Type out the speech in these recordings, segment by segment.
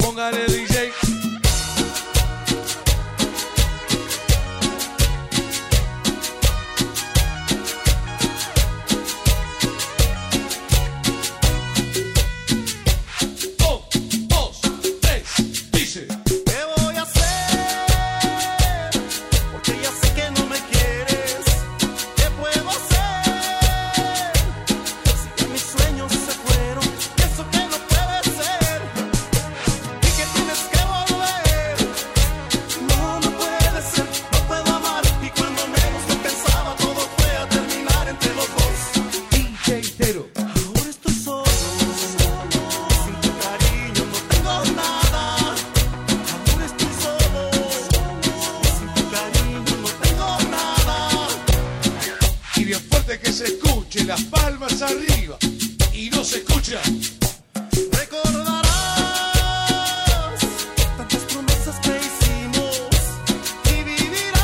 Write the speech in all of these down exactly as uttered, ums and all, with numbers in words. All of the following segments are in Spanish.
Póngale D J. Que se escuche las palmas arriba y no se escucha. Recordarás tantas promesas que hicimos y vivirás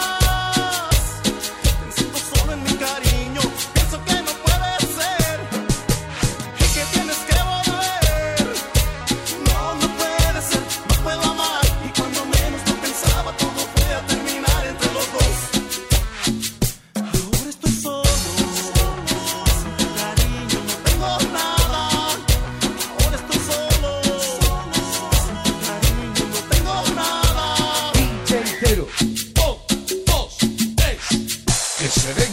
pensando solo en mi cariño. Pienso que no puede ser y que tienes que volver. No, no puede ser, no puedo amar y cuando menos lo pensaba todo fue a terminar entre los dos. Ahora estoy solo. Un, dos, tres, que se ve.